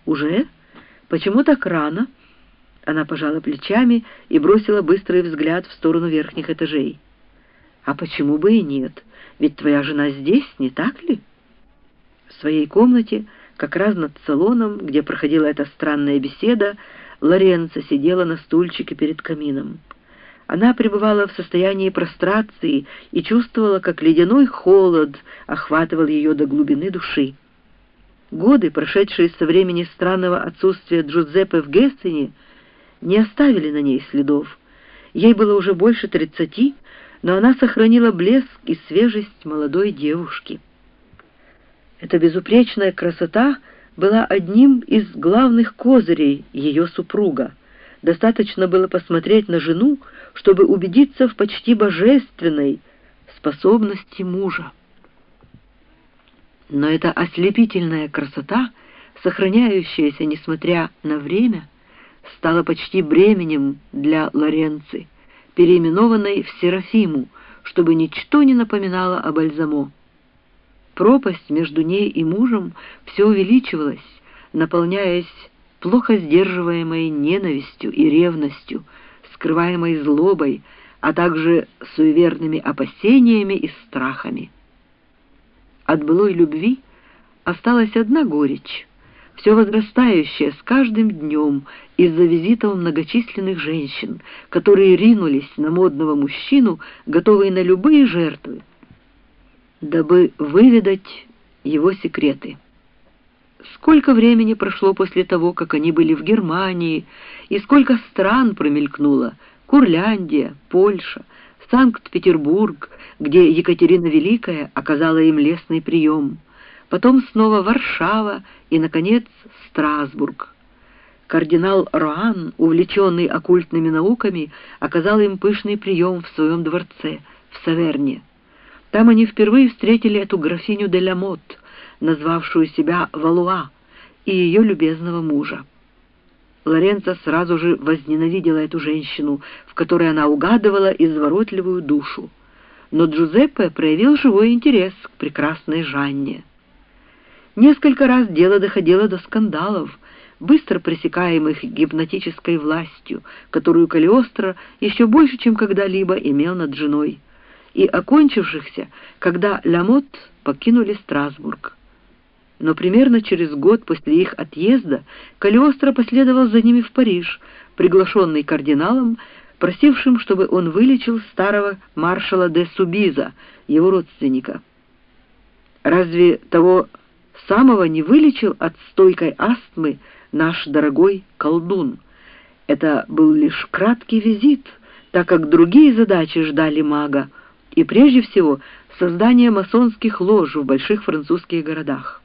«Уже? Почему так рано?» Она пожала плечами и бросила быстрый взгляд в сторону верхних этажей. «А почему бы и нет? Ведь твоя жена здесь, не так ли?» В своей комнате, как раз над салоном, где проходила эта странная беседа, Лоренцо сидела на стульчике перед камином. Она пребывала в состоянии прострации и чувствовала, как ледяной холод охватывал ее до глубины души. Годы, прошедшие со времени странного отсутствия Джузеппе в Гессене, не оставили на ней следов. Ей было уже больше 30, но она сохранила блеск и свежесть молодой девушки. Эта безупречная красота была одним из главных козырей ее супруга. Достаточно было посмотреть на жену, чтобы убедиться в почти божественной способности мужа. Но эта ослепительная красота, сохраняющаяся несмотря на время, стала почти бременем для Лоренци, переименованной в Серафиму, чтобы ничто не напоминало о Бальзамо. Пропасть между ней и мужем все увеличивалась, наполняясь плохо сдерживаемой ненавистью и ревностью, скрываемой злобой, а также суеверными опасениями и страхами. От былой любви осталась одна горечь, все возрастающая с каждым днем из-за визитов многочисленных женщин, которые ринулись на модного мужчину, готовые на любые жертвы, дабы выведать его секреты. Сколько времени прошло после того, как они были в Германии, и сколько стран промелькнуло: Курляндия, Польша, Санкт-Петербург, где Екатерина Великая оказала им лестный прием, потом снова Варшава и, наконец, Страсбург. Кардинал Роан, увлеченный оккультными науками, оказал им пышный прием в своем дворце в Саверне. Там они впервые встретили эту графиню де ла Мот, назвавшую себя Валуа, и ее любезного мужа. Лоренцо сразу же возненавидела эту женщину, в которой она угадывала изворотливую душу. Но Джузеппе проявил живой интерес к прекрасной Жанне. Несколько раз дело доходило до скандалов, быстро пресекаемых гипнотической властью, которую Калиостро еще больше, чем когда-либо имел над женой, и окончившихся, когда ла Мот покинули Страсбург. Но примерно через год после их отъезда Калиостро последовал за ними в Париж, приглашенный кардиналом, просившим, чтобы он вылечил старого маршала де Субиза, его родственника. Разве того самого не вылечил от стойкой астмы наш дорогой колдун? Это был лишь краткий визит, так как другие задачи ждали мага, и прежде всего создание масонских лож в больших французских городах.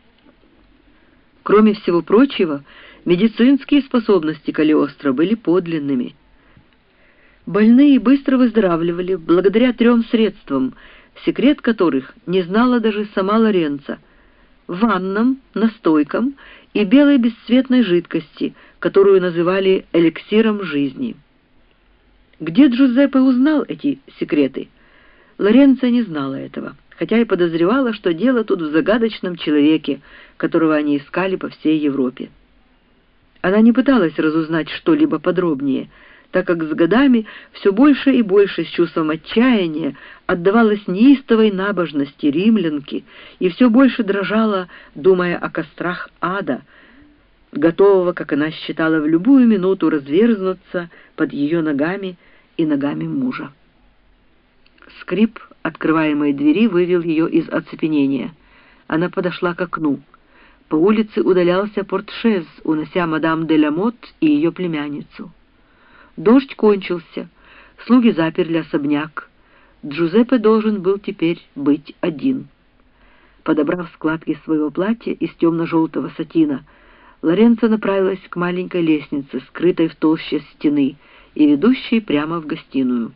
Кроме всего прочего, медицинские способности Калиостро были подлинными. Больные быстро выздоравливали благодаря 3 средствам, секрет которых не знала даже сама Лоренцо: ваннам, настойкам и белой бесцветной жидкости, которую называли эликсиром жизни. Где Джузеппе узнал эти секреты? Лоренцо не знала этого, хотя и подозревала, что дело тут в загадочном человеке, которого они искали по всей Европе. Она не пыталась разузнать что-либо подробнее, так как с годами все больше и больше с чувством отчаяния отдавалась неистовой набожности римлянки и все больше дрожала, думая о кострах ада, готового, как она считала, в любую минуту разверзнуться под ее ногами и ногами мужа. Скрип открываемой двери вывел ее из оцепенения. Она подошла к окну. По улице удалялся портшез, унося мадам де ла Мот и ее племянницу. Дождь кончился, слуги заперли особняк. Джузеппе должен был теперь быть один. Подобрав складки своего платья из темно-желтого сатина, Лоренцо направилась к маленькой лестнице, скрытой в толще стены и ведущей прямо в гостиную.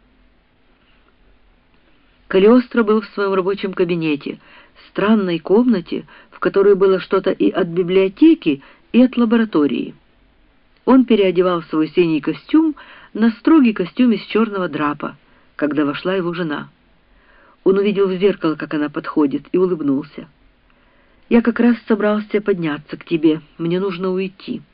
Калиостро был в своем рабочем кабинете, странной комнате, в которой было что-то и от библиотеки, и от лаборатории. Он переодевал свой синий костюм на строгий костюм из черного драпа, когда вошла его жена. Он увидел в зеркало, как она подходит, и улыбнулся. Я как раз собрался подняться к тебе. Мне нужно уйти».